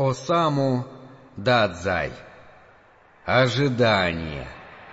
Осаму Дадзай. Ожидание.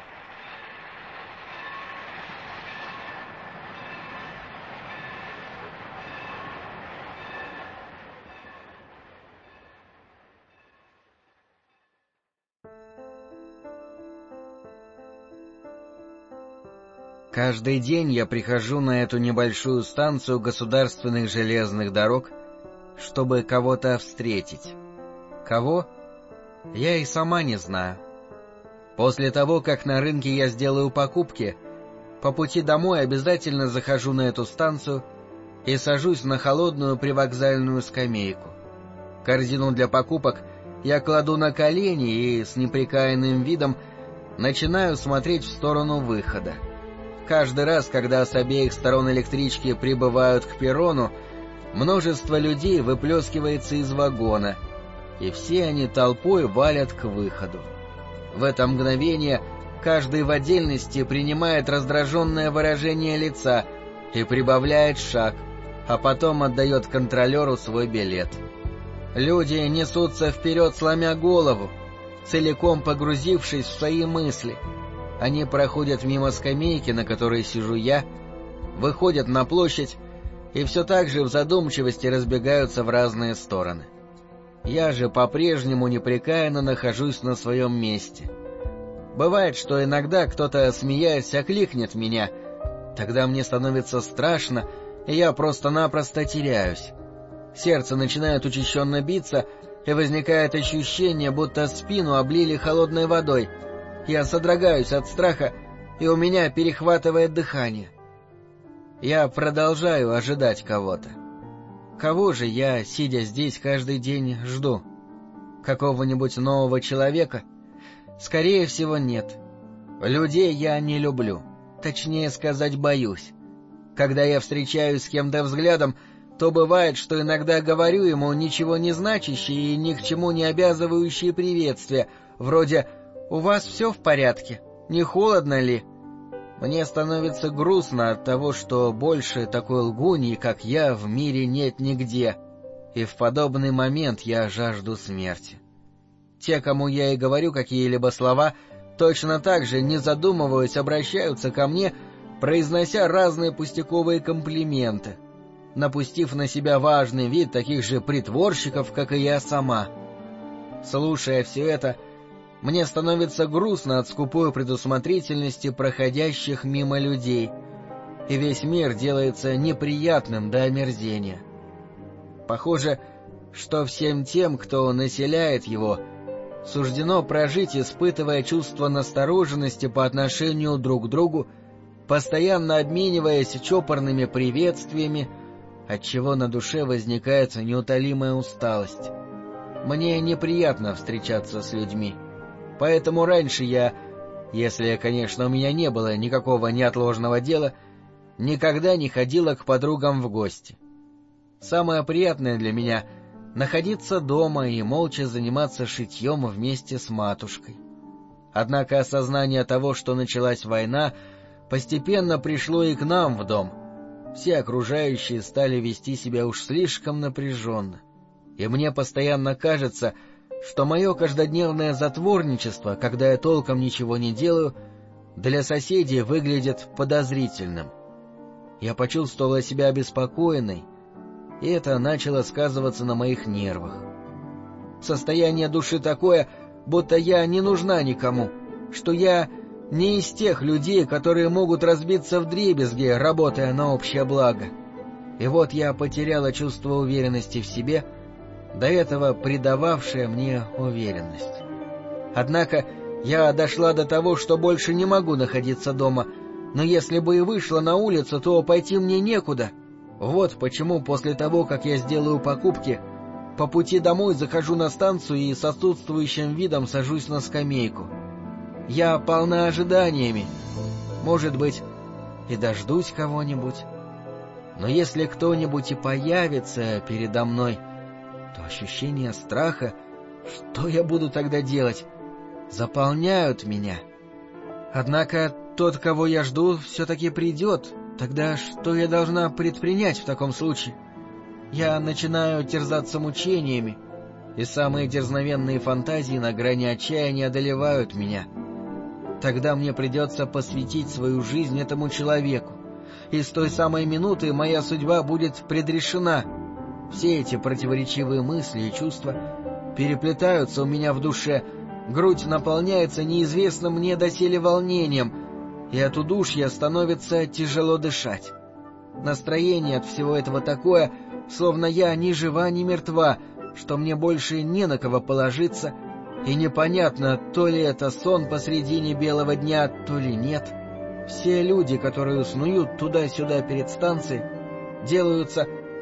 Каждый день я прихожу на эту небольшую станцию государственных железных дорог, чтобы кого-то встретить. Кого? Я и сама не знаю. После того, как на рынке я сделаю покупки, по пути домой обязательно захожу на эту станцию и сажусь на холодную привокзальную скамейку. Корзину для покупок я кладу на колени и с непрекаянным видом начинаю смотреть в сторону выхода. Каждый раз, когда с обеих сторон электрички прибывают к перрону, множество людей выплескивается из вагона, и все они толпой валят к выходу. В это мгновение каждый в отдельности принимает раздраженное выражение лица и прибавляет шаг, а потом отдает контролеру свой билет. Люди несутся вперед, сломя голову, целиком погрузившись в свои мысли. Они проходят мимо скамейки, на которой сижу я, выходят на площадь и все так же в задумчивости разбегаются в разные стороны. Я же по-прежнему непрекаянно нахожусь на своем месте. Бывает, что иногда кто-то, смеясь, окликнет меня. Тогда мне становится страшно, и я просто-напросто теряюсь. Сердце начинает учащенно биться, и возникает ощущение, будто спину облили холодной водой. Я содрогаюсь от страха, и у меня перехватывает дыхание. Я продолжаю ожидать кого-то. Кого же я, сидя здесь каждый день, жду? Какого-нибудь нового человека? Скорее всего, нет. Людей я не люблю, точнее сказать, боюсь. Когда я встречаюсь с кем-то взглядом, то бывает, что иногда говорю ему ничего не значащие и ни к чему не обязывающие приветствия, вроде «У вас все в порядке? Не холодно ли?» Мне становится грустно от того, что больше такой лгуньи, как я, в мире нет нигде, и в подобный момент я жажду смерти. Те, кому я и говорю какие-либо слова, точно так же, не задумываясь, обращаются ко мне, произнося разные пустяковые комплименты, напустив на себя важный вид таких же притворщиков, как и я сама. Слушая все это, мне становится грустно от скупой предусмотрительности проходящих мимо людей, и весь мир делается неприятным до омерзения. Похоже, что всем тем, кто населяет его, суждено прожить, испытывая чувство настороженности по отношению друг к другу, постоянно обмениваясь чопорными приветствиями, отчего на душе возникает неутолимая усталость. Мне неприятно встречаться с людьми. Поэтому раньше я, если, конечно, у меня не было никакого неотложного дела, никогда не ходила к подругам в гости. Самое приятное для меня — находиться дома и молча заниматься шитьем вместе с матушкой. Однако осознание того, что началась война, постепенно пришло и к нам в дом. Все окружающие стали вести себя уж слишком напряженно, и мне постоянно кажется, что мое каждодневное затворничество, когда я толком ничего не делаю, для соседей выглядит подозрительным. Я почувствовала себя обеспокоенной, и это начало сказываться на моих нервах. Состояние души такое, будто я не нужна никому, что я не из тех людей, которые могут разбиться вдребезги, работая на общее благо. И вот я потеряла чувство уверенности в себе, до этого придававшая мне уверенность. Однако я дошла до того, что больше не могу находиться дома, но если бы и вышла на улицу, то пойти мне некуда. Вот почему после того, как я сделаю покупки, по пути домой захожу на станцию и с отсутствующим видом сажусь на скамейку. Я полна ожиданиями. Может быть, и дождусь кого-нибудь. Но если кто-нибудь и появится передо мной, то ощущение страха, что я буду тогда делать, заполняют меня. Однако тот, кого я жду, все-таки придет. Тогда что я должна предпринять в таком случае? Я начинаю терзаться мучениями. и самые дерзновенные фантазии на грани отчаяния одолевают меня. Тогда мне придется посвятить свою жизнь этому человеку, и с той самой минуты моя судьба будет предрешена. Все эти противоречивые мысли и чувства переплетаются у меня в душе, грудь наполняется неизвестным мне доселе волнением, и от удушья становится тяжело дышать. Настроение от всего этого такое, словно я ни жива, ни мертва, что мне больше не на кого положиться, и непонятно, то ли это сон посредине белого дня, то ли нет. Все люди, которые снуют туда-сюда перед станцией, делаются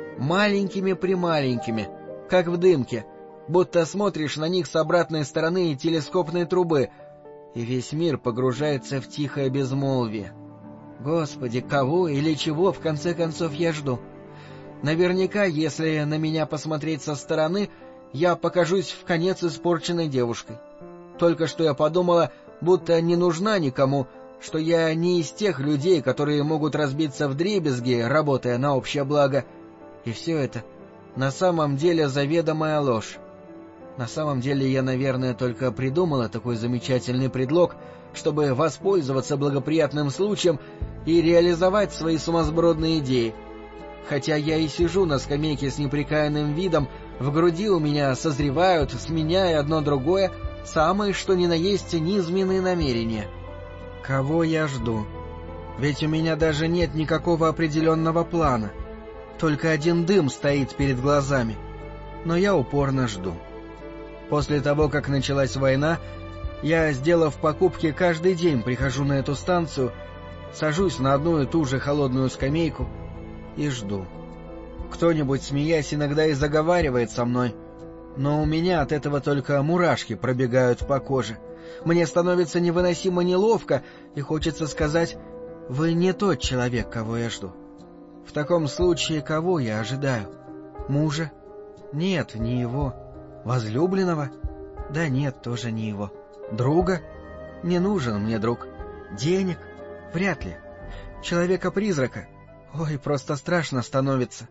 маленькими-прималенькими, как в дымке, будто смотришь на них с обратной стороны телескопной трубы, и весь мир погружается в тихое безмолвие. Господи, кого или чего в конце концов я жду? Наверняка, если на меня посмотреть со стороны, я покажусь вконец испорченной девушкой. Только что я подумала, будто не нужна никому, что я не из тех людей, которые могут разбиться вдребезги, работая на общее благо. И все это на самом деле заведомая ложь. На самом деле я, наверное, только придумала такой замечательный предлог, чтобы воспользоваться благоприятным случаем и реализовать свои сумасбродные идеи. Хотя я и сижу на скамейке с непрекаянным видом, в груди у меня созревают, сменяя одно другое, самые что ни на есть низменные намерения. Кого я жду? Ведь у меня даже нет никакого определенного плана. Только один дым стоит перед глазами. Но я упорно жду. После того, как началась война, я, сделав покупки, каждый день прихожу на эту станцию, сажусь на одну и ту же холодную скамейку и жду. Кто-нибудь, смеясь, иногда и заговаривает со мной, но у меня от этого только мурашки пробегают по коже. Мне становится невыносимо неловко, и хочется сказать: «Вы не тот человек, кого я жду». В таком случае кого я ожидаю? Мужа? Нет, не его. Возлюбленного? Да нет, тоже не его. Друга? Не нужен мне друг. Денег? Вряд ли. Человека-призрака? Ой, просто страшно становится.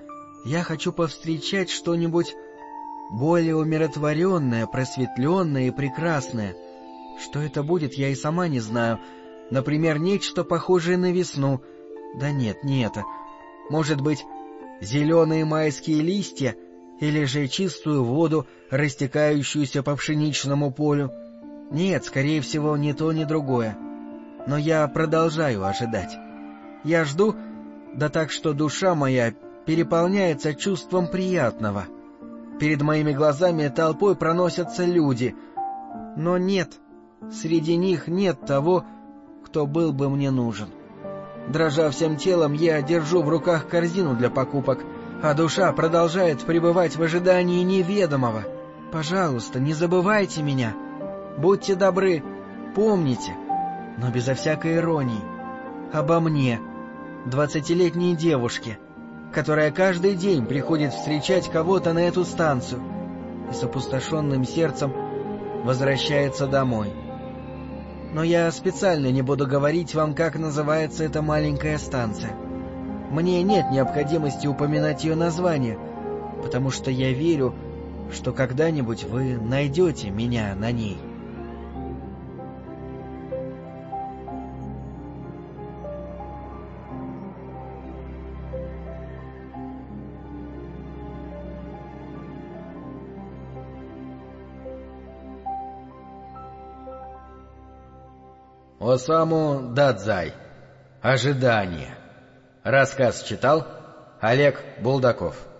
Я хочу повстречать что-нибудь более умиротворенное, просветленное и прекрасное. Что это будет, я и сама не знаю. Например, нечто похожее на весну. Да нет, не это. Может быть, зеленые майские листья или же чистую воду, растекающуюся по пшеничному полю. Нет, скорее всего, ни то, ни другое. Но я продолжаю ожидать. Я жду, да так, что душа моя переполняется чувством приятного. Перед моими глазами толпой проносятся люди, но нет, среди них нет того, кто был бы мне нужен. Дрожа всем телом, я держу в руках корзину для покупок, а душа продолжает пребывать в ожидании неведомого. Пожалуйста, не забывайте меня. Будьте добры, помните, но безо всякой иронии, обо мне, 20-летней девушке, которая каждый день приходит встречать кого-то на эту станцию и с опустошенным сердцем возвращается домой. Но я специально не буду говорить вам, как называется эта маленькая станция. Мне нет необходимости упоминать ее название, потому что я верю, что когда-нибудь вы найдете меня на ней. Осаму Дадзай. Ожидание. Рассказ читал Олег Булдаков.